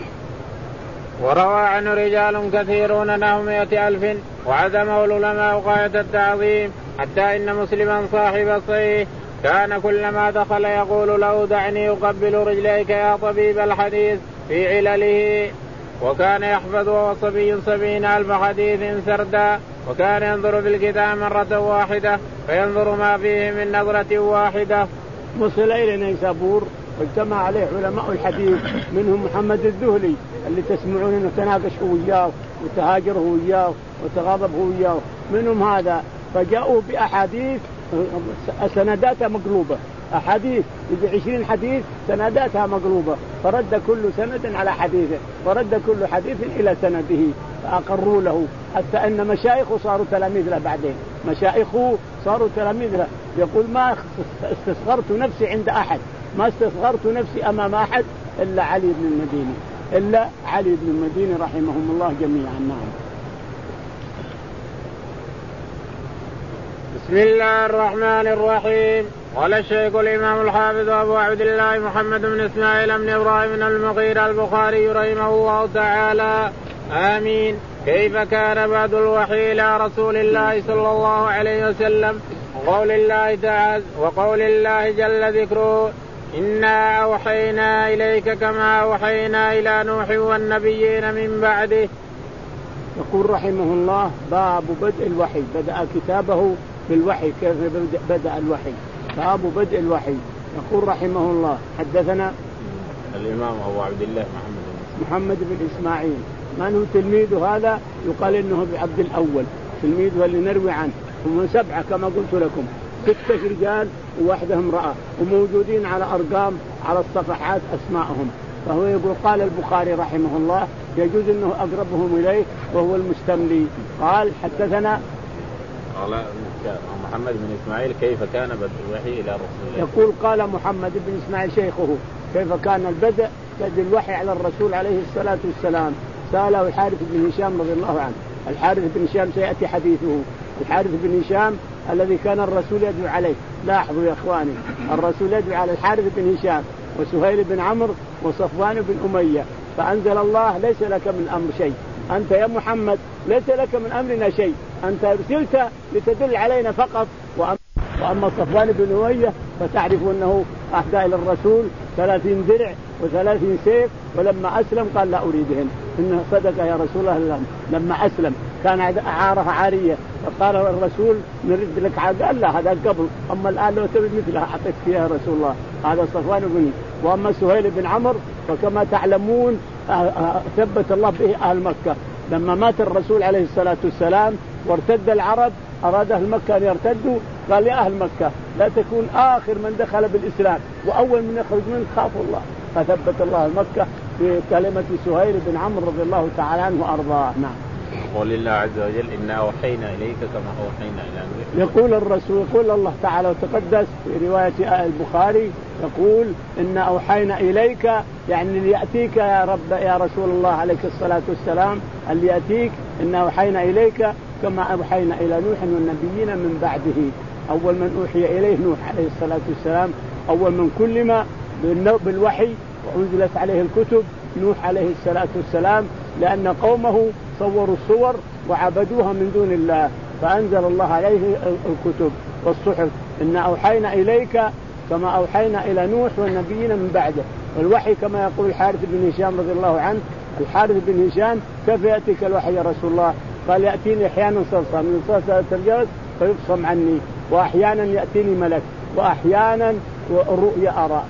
وروى عنه رجال كثيرون نحو مئة ألف وعزمه العلماء غاية التعظيم حتى إن مسلما صاحب الصحيح كان كلما دخل يقول له دعني أقبل رجليك يا طبيب الحديث في علله. وكان يحفظ وهو صبي سبعين ألف حديث سردا. وكان ينظر في الكتاب مرة واحدة فينظر ما فيه من نظرة واحدة. وصل إلى نيسابور واجتمع عليه علماء الحديث منهم محمد الذهلي اللي تسمعون انه تناقش هو وياه وتهاجر هو وياه وتغاضب هو وياه منهم هذا. فجاءوا بأحاديث سنداتها مقلوبة. أحاديث يجي عشرين حديث سنداتها مقلوبة. فرد كل سند على حديثه ورد كل حديث إلى سنده فأقروا له حتى أن مشايخه صاروا تلاميذ له. بعدين مشايخه صاروا تلاميذ له. يقول ما استصغرت نفسي عند أحد ما استصغرت نفسي أمام أحد إلا علي بن المديني إلا علي بن المديني رحمهم الله جميعا. نعم. بسم الله الرحمن الرحيم. قال الشيخ الإمام الحافظ أبو عبد الله محمد بن إسماعيل بن إبراهيم بن المغيرة البخاري رحمه الله تعالى آمين. كيف كان بعد الوحي إلى رسول الله صلى الله عليه وسلم؟ وقول الله تعالى وقول الله جل ذكره إنا أوحينا إليك كما أوحينا إلى نوح والنبيين من بعده. يقول رحمه الله باب بدء الوحي، بدأ كتابه بالوحي، كيف بدأ الوحي، باب بدء الوحي. يقول رحمه الله حدثنا الإمام أبو عبد الله محمد محمد بن إسماعيل، من هو تلميذه هذا؟ يقال إنه بعبد الأول تلميذه اللي نروي عنه، هم سبعة كما قلت لكم، ستة رجال وواحدة امرأة، وموجودين على أرقام على الصفحات أسماءهم. فهو يقول قال البخاري رحمه الله يجوز أنه أقربهم إليه وهو المستملي. قال حدثنا قال محمد بن إسماعيل كيف كان بدء الوحي إلى رسول الله. يقول قال محمد بن إسماعيل شيخه كيف كان البدء بدء الوحي على الرسول عليه الصلاة والسلام. سأله الحارث بن هشام رضي الله عنه. الحارث بن هشام سيأتي حديثه. الحارث بن هشام الذي كان الرسول يدعو عليه، لاحظوا يا إخواني، الرسول يدعو على الحارث بن هشام وسهيل بن عمرو وصفوان بن أمية، فأنزل الله ليس لك من أمر شيء، أنت يا محمد ليس لك من أمرنا شيء، أنت أرسلت لتدل علينا فقط. وأما صفوان بن أمية فتعرف أنه أهدى إلى الرسول ثلاثين درع وثلاثين سيف، ولما أسلم قال لا أريدهن، إنه صدق يا رسول الله. لما أسلم كان أعارها عارية، فقال الرسول نريد لك عاد، قال لا هذا قبل، أما الآن لو تريد مثلها أعطيك فيها يا رسول الله. هذا صفوان بن. وأما سهيل بن عمرو فكما تعلمون ثبت الله به أهل مكة، لما مات الرسول عليه الصلاة والسلام وارتد العرب أراد أهل مكة أن يرتدوا، قال يا أهل مكة لا تكون آخر من دخل بالإسلام وأول من يخرج منه خافوا الله، فثبت الله مكة بكلمة سهيل بن عمرو رضي الله تعالى عنه وأرضاه. نعم. قول الله عز وجل إنا أوحينا إليك كما أوحينا إلى نوح. يقول الرسول، يقول الله تعالى وتقدس في رواية البخاري يقول إنا أوحينا إليك، يعني ليأتيك يا رب يا رسول الله عليك الصلاة والسلام، اللي يأتيك إنا أوحينا إليك كما أوحينا إلى نوح والنبيين من بعده. أول من أوحي إليه نوح عليه الصلاة والسلام، أول من كلم بالوحي وأنزلت عليه الكتب نوح عليه الصلاة والسلام، لأن قومه صوروا الصور وعبدوها من دون الله، فأنزل الله عليه الكتب والصحف. إنا أوحينا إليك كما أوحينا إلى نوح والنبيين من بعده. والوحي كما يقول الحارث بن هشام رضي الله عنه، الحارث بن هشام كيف يأتيك الوحي يا رسول الله؟ قال يأتيني أحيانا صلصة من صلصة الجرس فيفصم عني، وأحيانا يأتيني ملك، وأحيانا رؤيا أرى،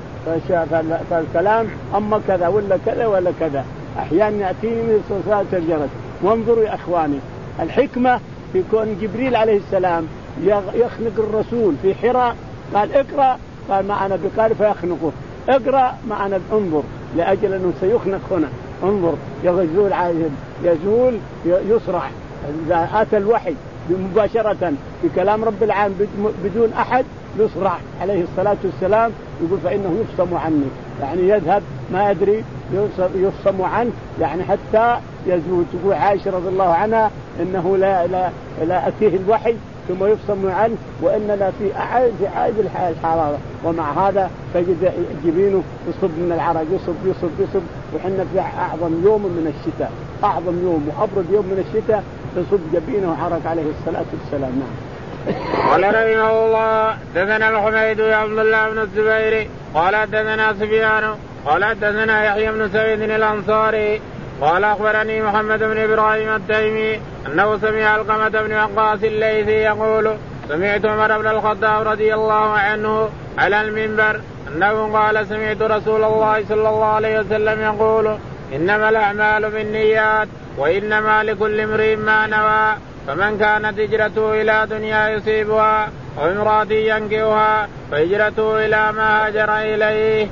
فالكلام أما كذا ولا كذا ولا كذا، أحيانا يأتيني من صلصة الجرس. وانظروا يا أخواني الحكمة في كون جبريل عليه السلام يخنق الرسول في حراء، قال اقرأ، قال ما أنا بقارئ فيخنقه، اقرأ ما أنا انظر، لأجل أنه سيخنق هنا، انظر يغزول عاجل يزول يسرع. إذا أتى الوحي مباشرة بكلام رب العالمين بدون أحد يسرع عليه الصلاة والسلام، يقول فإنه يفصم عني، يعني يذهب ما أدري يفصم عنه، يعني حتى يزول. تقول عائشة رضي الله عنها إنه لا لا لا أتيه الوحي ثم يفصم عنه، وإننا في أعاد في عاد الحرارة، ومع هذا تجد جبينه يصب من العرق، يصب يصب يصب، وحنا في أعظم يوم من الشتاء، أعظم يوم وأبرد يوم من الشتاء يصب جبينه عرق عليه الصلاة والسلام. نعم. قال رحمه الله دثنا الحميد يا عبد الله بن الزبير قال دثنا سفيان قال دثنا يحيى بن سعيد الأنصاري قال أخبرني محمد بن إبراهيم التيمي أنه سمع علقمة بن وقاص الليثي يقول سمعت عمر بن الخطاب رضي الله عنه على المنبر أنه قال سمعت رسول الله صلى الله عليه وسلم يقول إنما الأعمال بالنيات وإنما لكل امرئ ما نوى، فمن كانت هجرته إلى دنيا يصيبها أو امرأة ينكحها فهجرته إلى ما هاجر إليه.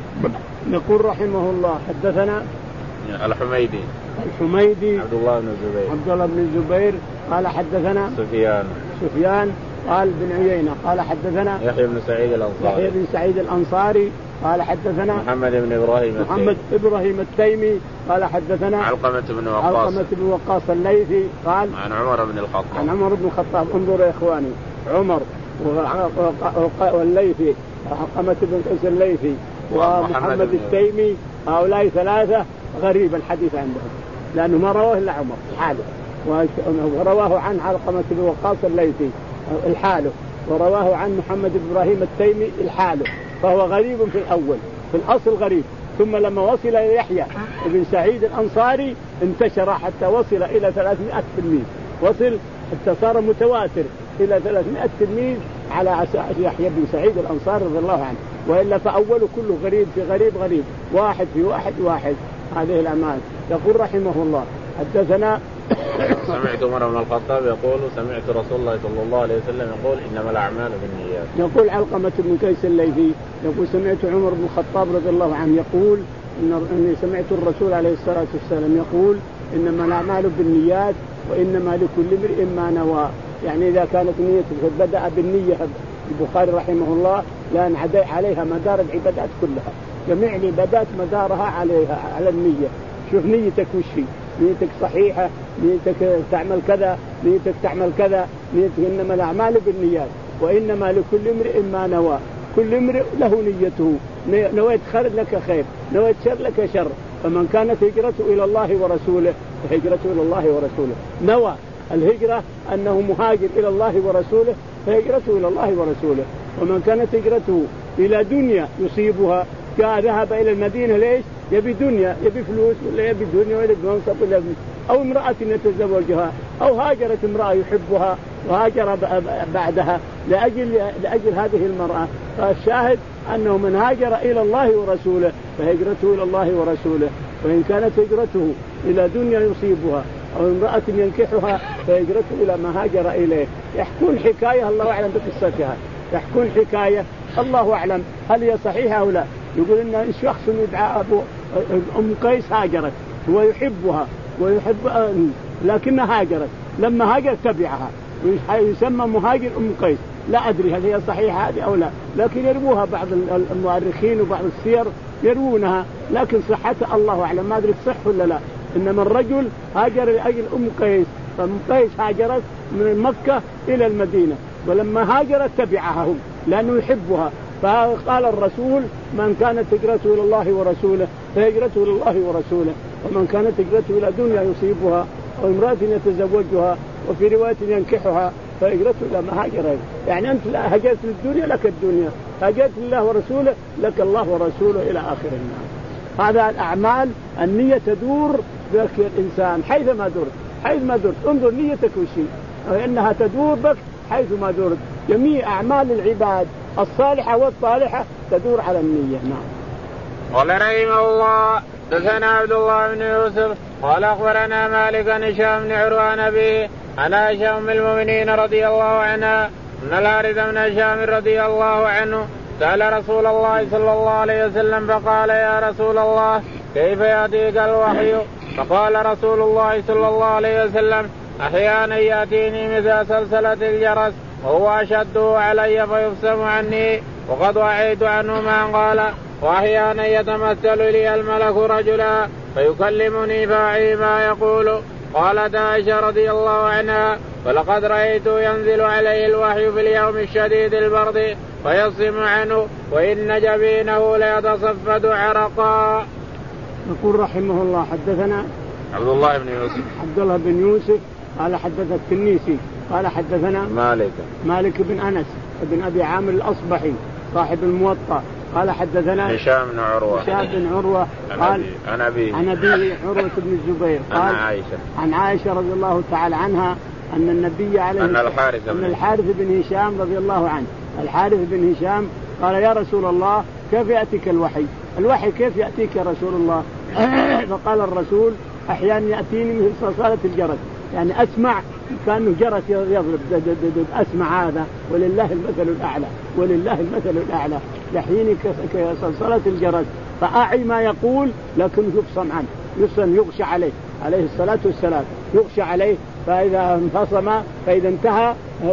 يقول رحمه الله حدثنا الحميدي الحميدي عبد الله بن الزبير عبد الله بن الزبير قال حدثنا سفيان سفيان قال بن عيينة قال حدثنا يحيى بن سعيد الأنصاري يحيى بن سعيد الأنصاري قال حدثنا محمد بن إبراهيم محمد إبراهيم التيمي قال حدثنا علقمة بن وقاص علقمة بن وقاص الليثي قال عن عمر بن الخطاب عن عمر بن الخطاب. انظروا يا إخواني، عمر والليثي علقمة بن قيس الليثي ومحمد التيمي، هؤلاء ثلاثة غريب الحديث عندهم، لأنه ما رواه إلا عمر الحاله، ورواه عن علقمة بن وقاص الليثي الحاله، ورواه عن محمد بن إبراهيم التيمي الحاله، فهو غريب في الأول في الأصل غريب، ثم لما وصل إلى يحيى بن سعيد الأنصاري انتشر حتى وصل إلى ثلاثمائة تلميذ، وصل حتى صار متواتر إلى ثلاثمائة تلميذ على يحيى بن سعيد الأنصاري رضي الله عنه، وإلا فأوله كله غريب في غريب غريب، واحد في واحد واحد. هذه الأمان. يقول رحمه الله حدثنا سمعت عمر بن الخطاب يقول سمعت رسول الله صلى الله عليه وسلم يقول إنما الأعمال بالنيات. يقول علقمة بن قيس الليثي يقول سمعت عمر بن الخطاب رضي الله عنه يقول إن إني سمعت الرسول عليه الصلاة والسلام يقول إنما الأعمال بالنيات وإنما لكل امرئ ما نوى. يعني إذا كانت نيته بدأ بالنية، البخاري رحمه الله لأن عليها مدار العبادات كلها، جميع العبادات مدارها عليها على النية. شوف نيتك وش هي؟ نيتك صحيحة، نيتك تعمل كذا، نيتك تعمل كذا، نيتك إنما الأعمال بالنيات وإنما لكل امرئ ما نوى. كل امرئ له نيته، نويت خير لك خير، نويت شر لك شر. فمن كانت هجرته إلى الله ورسوله فهجرته إلى الله ورسوله. نوى الهجرة أنه مهاجر إلى الله ورسوله فهجرته إلى الله ورسوله. ومن كانت هجرته إلى دنيا يصيبها جاء ذهب إلى المدينة ليش؟ يبي دنيا، يبي فلوس، ولا يبي دنيا، ولا يبي منصب، ولا يبي أو امرأة يتزوجها، أو هاجرت امرأة يحبها وهاجر بعدها لأجل لأجل هذه المرأة. فالشاهد أنه من هاجر إلى الله ورسوله فهجرته إلى الله ورسوله. وإن كانت هجرته إلى دنيا يصيبها أو امرأة ينكحها فهجرته إلى ما هاجر إليه. يحكون حكاية الله أعلم بقصتها، يحكون حكاية الله أعلم هل هي صحيحة أو لا. يقول إن شخص يدعى أبو أم قيس هاجرت، هو يحبها ويحب لكنها هاجرت، لما هاجر تبعها ويسمى مهاجر أم قيس. لا أدري هل هي صحيحة هذه أو لا، لكن يروها بعض المؤرخين وبعض السير يروونها، لكن صحتها الله أعلم، ما أدري صح ولا لا. إنما الرجل هاجر لأجل أم قيس، فأم قيس هاجرت من مكة إلى المدينة، ولما هاجرت تبعها هم لأنه يحبها. فقال الرسول من كانت هجرته إلى الله ورسوله فهجرته إلى الله ورسوله، ومن كانت هجرته إلى دنيا يصيبها أو امرأة يتزوجها وفي رواية ينكحها فهجرته إلى ما هاجر. يعني أنت هجرت للدنيا لك الدنيا، هجرت لله ورسوله لك الله ورسوله إلى آخر النار. هذا الأعمال النية تدور بك الإنسان حيثما درت، حيثما درت انظر نيتك وشي، إنها تدور بك حيثما درت. جميع أعمال العباد الصالحة والصالحة تدور على النية. نعم. قال رحمه الله حدثنا عبد الله بن يوسف قال أخبرنا مالك عن هشام بن عروة عن أبيه عن عائشة أم المؤمنين رضي الله عنها أن الحارث بن هشام رضي الله عنه سأل رسول الله صلى الله عليه وسلم فقال يا رسول الله كيف يأتيك الوحي؟ فقال رسول الله صلى الله عليه وسلم أحيانا يأتيني مثل سلسلة الجرس وهو أشده علي فيفصم عني وقد وعيت عنه ما قال، وأحيانا يتمثل لي الملك رجلا فيكلمني فأعي ما يقول. قالت عائشة رضي الله عنها فلقد رأيته ينزل عليه الوحي في اليوم الشديد البرد فيصم عنه وإن جبينه ليتصفد عرقا. يقول رحمه الله حدثنا عبد الله بن يوسف عبد الله بن يوسف قال حدث التنيسي قال حدثنا مالك مالك بن أنس بن أبي عامر الأصبحي صاحب الموطأ قال حدثنا هشام بن عروة هشام بن عروة قال عن أبيه عن أبيه عروة بن الزبير قال عن عائشة عن عائشة رضي الله تعالى عنها أن النبي عليه أن الحارث أن الحارث بن هشام رضي الله عنه الحارث بن هشام قال يا رسول الله كيف يأتيك الوحي؟ الوحي كيف يأتيك يا رسول الله؟ فقال الرسول أحيانا يأتيني مثل صلصلة الجرس، يعني أسمع كأنه جرس يضرب أسمع هذا، ولله المثل الأعلى ولله المثل الأعلى يحييني كصلصلة الجرس فأعي ما يقول لكن يفصم عنه، يفصم يغشى عليه عليه الصلاة والسلام، يغشى عليه. فإذا انفصم فإذا انتهى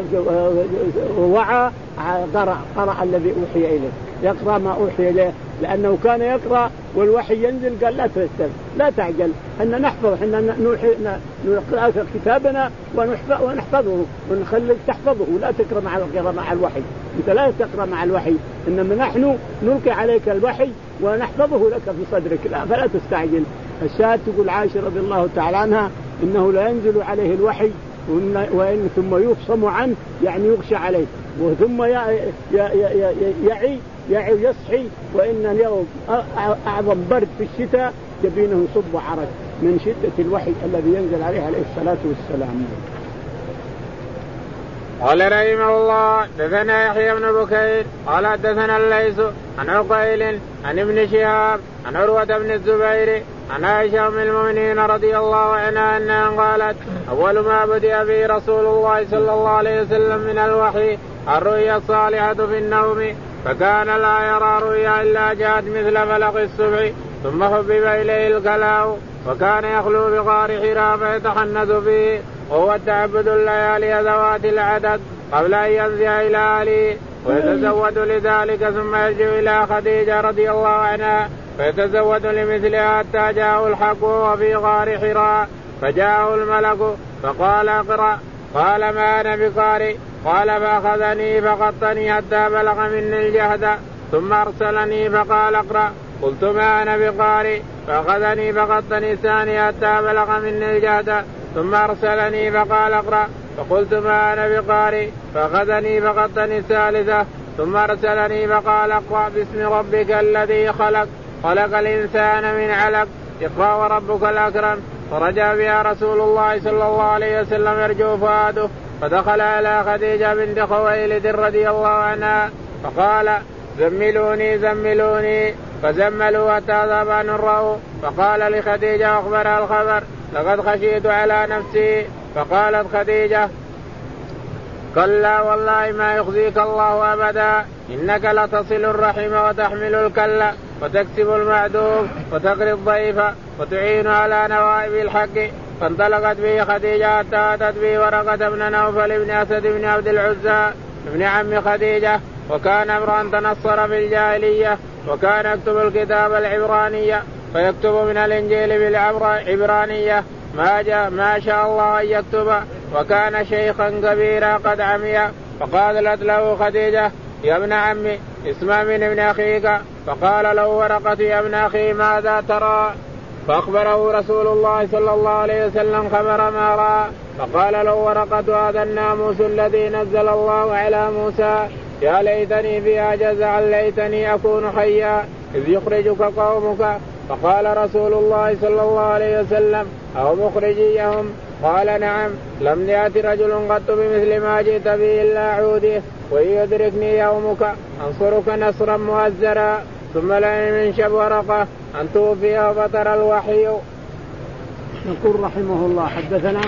ووعى قرأ قرأ الذي أوحي إليه، يقرأ ما أوحي إليه، لأنه كان يقرأ والوحي ينزل قال لا تستل لا تعجل، إحنا نحفظ إحنا نقرأ كتابنا ونحفظه ونخليك تحفظه، لا تقرأ مع مع الوحي، أنت لا تقرأ مع الوحي، إنما نحن نلقي عليك الوحي ونحفظه لك في صدرك، لا فلا تستعجل. الشاهد تقول عائشة رضي الله تعالى عنها إنه لا ينزل عليه الوحي وإن ثم يفصم عنه يعني يغشى عليه، وثم يعي يعي يصحي، وإن اليوم أعظم برد في الشتاء جبينه يصب عرق من شدة الوحي الذي ينزل عليه عليه الصلاة والسلام. قال رحمه الله دثنا يحيى بن بكير قال دثنا الليث عن عقيل عن ابن شهاب عن عروة بن الزبير عن عائشة أم المؤمنين رضي الله عنها أنها قالت أول ما بدأ به رسول الله صلى الله عليه وسلم من الوحي الرؤيا الصالحة في النوم، فكان لا يرى رؤيا إلا جاءت مثل فلق الصبح، ثم حبب إليه الكلاء، وكان يخلو بغار حراء فيتحنث فيه، وهو التعبد الليالي ذوات العدد قبل أن ينزع إلى أهله، ويتزود لذلك ثم يرجع إلى خديجة رضي الله عنها فيتزود لمثلها حتى جاءه الحق وهو في غار حراء، فجاءه الملك فقال اقرأ، قال ما أنا بقارئ، قال فأخذني فغطني حتى بلغ مني الجهد، ثم أرسلني فقال اقرأ، قلت ما أنا بقارئ، فأخذني فغطني الثاني حتى بلغ مني الجهد، ثم أرسلني فقال اقرأ، فقلت ما أنا بقارئ، فأخذني فغطني الثالثة، ثم أرسلني فقال اقرأ باسم ربك الذي خلق خلق الإنسان من علق، اقرأ وربك الأكرم. فرجع بها رسول الله صلى الله عليه وسلم يرجو فؤاده، فدخل على خديجة بنت خويلد رضي الله عنها فقال زملوني زملوني، فزملوا حتى ذهب عن الروع، فقال لخديجة أخبرها الخبر لقد خشيت على نفسي، فقالت خديجة كلا والله ما يخزيك الله أبدا، إنك لتصل الرحم وتحمل الكل وتكسب المعدوم وتقري الضيف وتعين على نوائب الحق. فانطلقت به خديجة حتى أتت به ورقة بن نوفل بن أسد بن عبد العزى ابن عم خديجة، وكان امرأ تنصر في الجاهلية، وكان يكتب الكتاب العبرانية فيكتب من الإنجيل بالعبرانية ما, جاء ما شاء الله أن يكتب، وكان شيخا كبيرا قد عمي. فقالت له خديجة يا ابن عمي اسمع من ابن أخيك، فقال له ورقة يا ابن أخي ماذا ترى؟ فأخبره رسول الله صلى الله عليه وسلم خبر ما رأى، فقال له ورقة هذا الناموس الذي نزل الله على موسى، يا ليتني فيها جزعا ليتني أكون حيا إذ يخرجك قومك. فقال رسول الله صلى الله عليه وسلم أو مخرجيهم؟ قال نعم، لم يأت رجل قط بمثل ما جئت به إلا عوده، وإن يدركني يومك أنصرك نصرا مؤزرا. ثم لم ينشب ورقة أن توفي وبطر الوحي. يقول رحمه الله حدثنا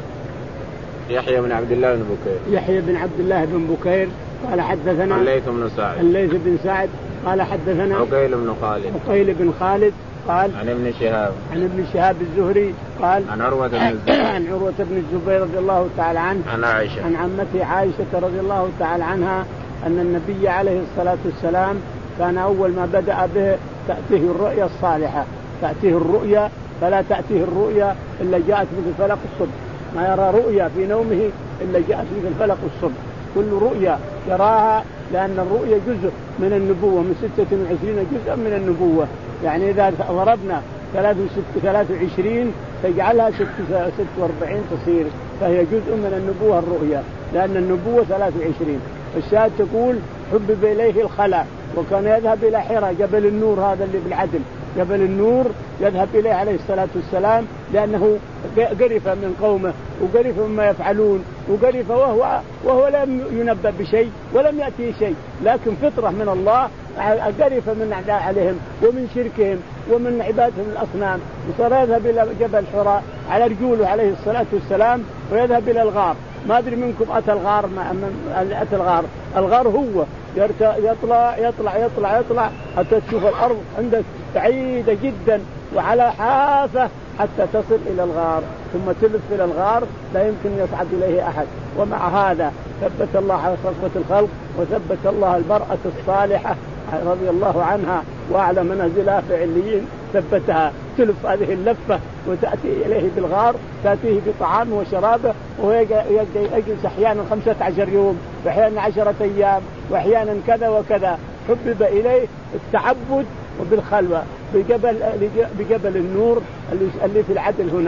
يحيى بن عبد الله بن بكير يحيى بن عبد الله بن بكير قال حدثنا الليث بن سعد الليث بن سعد قال حدثنا عقيل بن خالد عقيل بن خالد قال عن ابن شهاب عن ابن شهاب الزهري قال عن عروة بن الزبير عن عروة بن الزبير رضي الله تعالى عنه عن عائشة عن عمته عائشة رضي الله تعالى عنها أن النبي عليه الصلاة والسلام كان أول ما بدأ به تأتيه الرؤيا الصالحة، تأتيه الرؤيا فلا تأتيه الرؤيا إلا جاءت مثل فلق الصبح، ما يرى رؤيا في نومه إلا جاءت مثل فلق الصبح، كل رؤيا يراها، لأن الرؤيا جزء من النبوة من ستة وعشرين جزءا من النبوة، يعني إذا ضربنا ثلاث وعشرين تجعلها ست وأربعين تصير، فهي جزء من النبوة الرؤيا، لأن النبوة ثلاث وعشرين. الشاهد تقول حبب إليه الخلاء، وكان يذهب إلى حراء جبل النور هذا اللي بالعدل، جبل النور يذهب إليه عليه الصلاة والسلام، لأنه قرف من قومه وقرف مما يفعلون وقرف وهو, وهو لم ينبأ بشيء ولم يأتيه شيء، لكن فطرة من الله قرف من عليهم ومن شركهم ومن عبادتهم الأصنام، وصار يذهب إلى جبل حراء على رجوله عليه الصلاة والسلام ويذهب إلى الغار. ما أدري منكم أتى الغار ما أتى الغار الغار هو يطلع يطلع يطلع يطلع حتى تشوف الأرض عندك بعيدة جدا وعلى حافة حتى تصل إلى الغار، ثم تلف إلى الغار لا يمكن يصعد إليه أحد. ومع هذا ثبت الله على صفوة الخلق، وثبت الله المرأة الصالحة رضي الله عنها وأعلى منازلها في عليين، ثبتها تلف هذه اللفة وتأتي إليه بالغار، تأتيه بطعام وشرابه، ويجلس أحيانا خمسة عشر يوم وأحيانا عشرة أيام وأحيانا كذا وكذا. حبب إليه التعبد وبالخلوة بجبل, بجبل النور اللي في العدل هنا،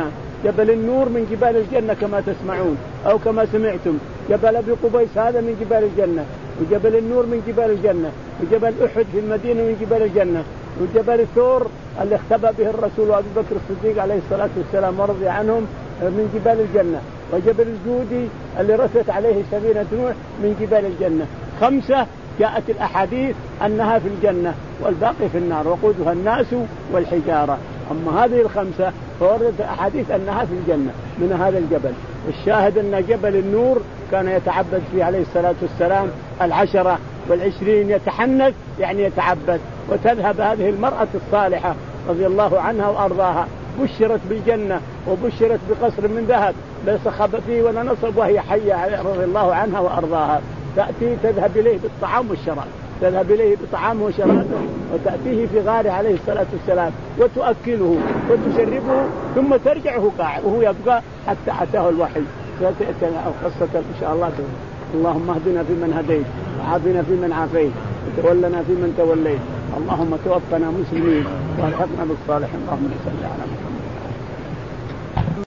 جبل النور من جبال الجنة كما تسمعون أو كما سمعتم. جبل أبي قبيس هذا من جبال الجنة، وجبل النور من جبال الجنة، وجبل أحد في المدينة من جبال الجنة، وجبل الثور اللي اختبأ به الرسول وأبي بكر الصديق عليه الصلاة والسلام ورضي عنهم من جبال الجنة، وجبل الجودي اللي رست عليه سفينة نوح من جبال الجنة. خمسة جاءت الأحاديث أنها في الجنة والباقي في النار وقودها الناس والحجارة. أما هذه الخمسة فوردت أحاديث أنها في الجنة من هذا الجبل. الشاهد أن جبل النور كان يتعبد فيه عليه الصلاة والسلام العشرة والعشرين، يتحنث يعني يتعبد. وتذهب هذه المرأة الصالحة رضي الله عنها وأرضاها بشرت بالجنة وبشرت بقصر من ذهب لا صخب فيه ولا نصب وهي حية رضي الله عنها وأرضاها. تأتي تذهب إليه بالطعام والشراب، تذهب إليه بطعامه وشرابه، وتأتيه في غاره عليه الصلاة والسلام وتؤكله وتشربه ثم ترجعه قاعد وهو يبقى حتى أتاه الوحي. ستأتينا قصة إن شاء الله. اللهم اهدنا فيمن هديت، وعافنا فيمن عافيت، وتولنا فيمن توليت. اللهم توفنا مسلمين والحقنا بالصالحين. اللهم صل على محمد.